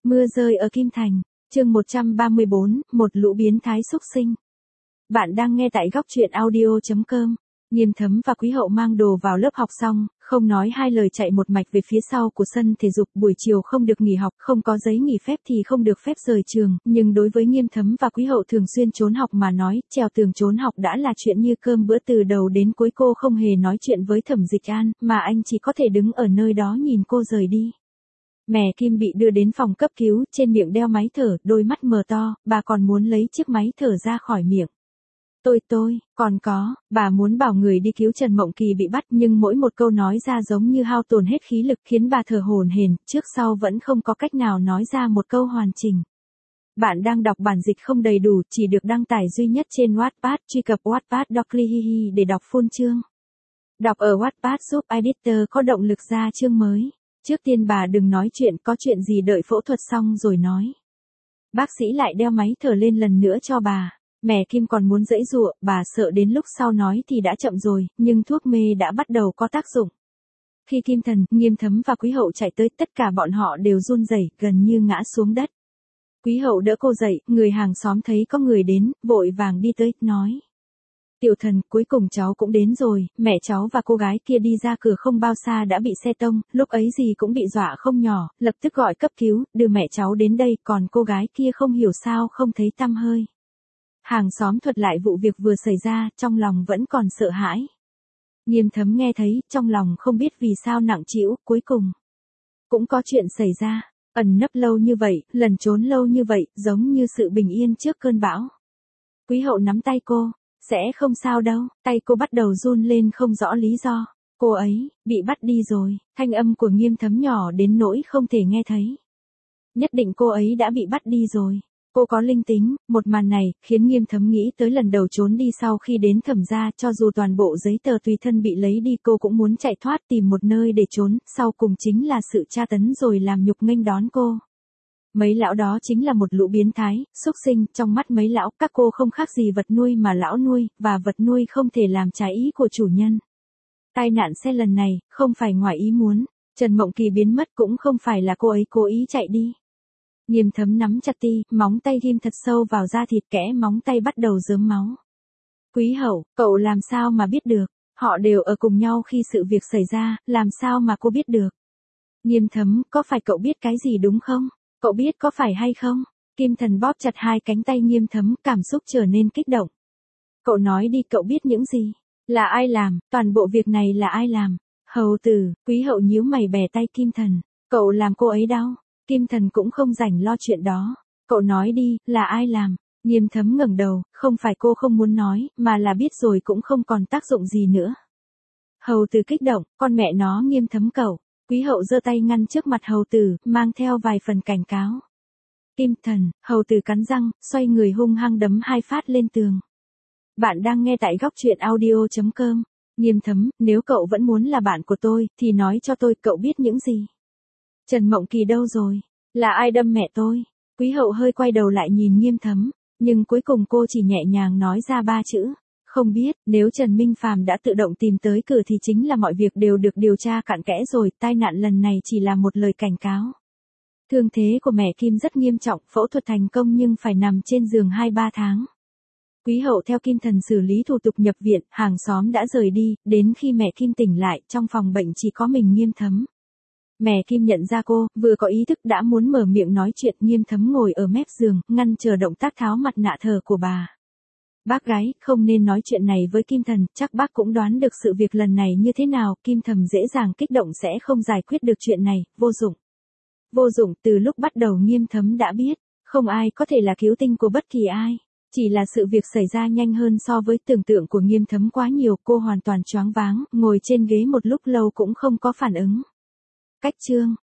Mưa rơi ở Kim Thành, chương 134, một lũ biến thái xúc sinh. Bạn đang nghe tại góc truyện audio.com. Nghiêm Thấm và Quý Hậu mang đồ vào lớp học xong, không nói hai lời chạy một mạch về phía sau của sân thể dục. Buổi chiều không được nghỉ học, không có giấy nghỉ phép thì không được phép rời trường, nhưng đối với Nghiêm Thấm và Quý Hậu thường xuyên trốn học mà nói, trèo tường trốn học đã là chuyện như cơm bữa. Từ đầu đến cuối cô không hề nói chuyện với Thẩm Dịch An, mà anh chỉ có thể đứng ở nơi đó nhìn cô rời đi. Mẹ Kim bị đưa đến phòng cấp cứu, trên miệng đeo máy thở, đôi mắt mờ to, bà còn muốn lấy chiếc máy thở ra khỏi miệng. Còn có, bà muốn bảo người đi cứu Trần Mộng Kỳ bị bắt, nhưng mỗi một câu nói ra giống như hao tổn hết khí lực, khiến bà thở hổn hển, trước sau vẫn không có cách nào nói ra một câu hoàn chỉnh. Bạn đang đọc bản dịch không đầy đủ, chỉ được đăng tải duy nhất trên Wattpad, truy cập Wattpad.com để đọc full chương. Đọc ở Wattpad giúp editor có động lực ra chương mới. Trước tiên bà đừng nói chuyện, có chuyện gì đợi phẫu thuật xong rồi nói. Bác sĩ lại đeo máy thở lên lần nữa cho bà. Mẹ Kim còn muốn giãy giụa, bà sợ đến lúc sau nói thì đã chậm rồi, nhưng thuốc mê đã bắt đầu có tác dụng. Khi Kim Thần, Nghiêm Thấm và Quý Hậu chạy tới, tất cả bọn họ đều run rẩy, gần như ngã xuống đất. Quý Hậu đỡ cô dậy, người hàng xóm thấy có người đến, vội vàng đi tới, nói. Tiểu Thần, cuối cùng cháu cũng đến rồi. Mẹ cháu và cô gái kia đi ra cửa không bao xa đã bị xe tông, lúc ấy gì cũng bị dọa không nhỏ, lập tức gọi cấp cứu, đưa mẹ cháu đến đây, còn cô gái kia không hiểu sao không thấy tăm hơi. Hàng xóm thuật lại vụ việc vừa xảy ra, trong lòng vẫn còn sợ hãi. Nghiêm Thấm nghe thấy, trong lòng không biết vì sao nặng trĩu, cuối cùng cũng có chuyện xảy ra, ẩn nấp lâu như vậy, lẩn trốn lâu như vậy, giống như sự bình yên trước cơn bão. Quý Hậu nắm tay cô. Sẽ không sao đâu, tay cô bắt đầu run lên không rõ lý do. Cô ấy, bị bắt đi rồi, thanh âm của Nghiêm Thấm nhỏ đến nỗi không thể nghe thấy. Nhất định cô ấy đã bị bắt đi rồi. Cô có linh tính, một màn này, khiến Nghiêm Thấm nghĩ tới lần đầu trốn đi sau khi đến Thẩm gia, cho dù toàn bộ giấy tờ tùy thân bị lấy đi cô cũng muốn chạy thoát tìm một nơi để trốn, sau cùng chính là sự tra tấn rồi làm nhục nghênh đón cô. Mấy lão đó chính là một lũ biến thái, xúc sinh, trong mắt mấy lão, các cô không khác gì vật nuôi mà lão nuôi, và vật nuôi không thể làm trái ý của chủ nhân. Tai nạn xe lần này, không phải ngoài ý muốn, Trần Mộng Kỳ biến mất cũng không phải là cô ấy cố ý chạy đi. Nghiêm Thấm nắm chặt ti, móng tay ghim thật sâu vào da thịt, kẽ móng tay bắt đầu rớm máu. Quý Hậu, cậu làm sao mà biết được, họ đều ở cùng nhau khi sự việc xảy ra, làm sao mà cô biết được. Nghiêm Thấm, có phải cậu biết cái gì đúng không? Cậu biết có phải hay không? Kim Thần bóp chặt hai cánh tay Nghiêm Thấm, cảm xúc trở nên kích động. Cậu nói đi, cậu biết những gì? Là ai làm? Toàn bộ việc này là ai làm? Hầu tử. Quý Hậu nhíu mày bẻ tay Kim Thần. Cậu làm cô ấy đau. Kim Thần cũng không rảnh lo chuyện đó. Cậu nói đi, là ai làm? Nghiêm Thấm ngẩng đầu, không phải cô không muốn nói, mà là biết rồi cũng không còn tác dụng gì nữa. Hầu tử kích động, con mẹ nó Nghiêm Thấm cậu. Quý Hậu giơ tay ngăn trước mặt hầu tử, mang theo vài phần cảnh cáo. Kim Thần, hầu tử cắn răng, xoay người hung hăng đấm hai phát lên tường. Bạn đang nghe tại góc truyện audio.com. Nghiêm Thấm, nếu cậu vẫn muốn là bạn của tôi, thì nói cho tôi, cậu biết những gì? Trần Mộng Kỳ đâu rồi? Là ai đâm mẹ tôi? Quý Hậu hơi quay đầu lại nhìn Nghiêm Thấm, nhưng cuối cùng cô chỉ nhẹ nhàng nói ra ba chữ. Không biết, nếu Trần Minh Phàm đã tự động tìm tới cửa thì chính là mọi việc đều được điều tra cặn kẽ rồi, tai nạn lần này chỉ là một lời cảnh cáo. Thương thế của mẹ Kim rất nghiêm trọng, phẫu thuật thành công nhưng phải nằm trên giường 2-3 tháng. Quý Hậu theo Kim Thần xử lý thủ tục nhập viện, hàng xóm đã rời đi, đến khi mẹ Kim tỉnh lại, trong phòng bệnh chỉ có mình Nghiêm Thấm. Mẹ Kim nhận ra cô, vừa có ý thức đã muốn mở miệng nói chuyện. Nghiêm Thấm ngồi ở mép giường, ngăn chờ động tác tháo mặt nạ thờ của bà. Bác gái, không nên nói chuyện này với Kim Thần, chắc bác cũng đoán được sự việc lần này như thế nào. Kim Thầm dễ dàng kích động sẽ không giải quyết được chuyện này, vô dụng. Vô dụng, từ lúc bắt đầu Nghiêm Thấm đã biết, không ai có thể là cứu tinh của bất kỳ ai. Chỉ là sự việc xảy ra nhanh hơn so với tưởng tượng của Nghiêm Thấm quá nhiều, cô hoàn toàn choáng váng, ngồi trên ghế một lúc lâu cũng không có phản ứng. Cách chương.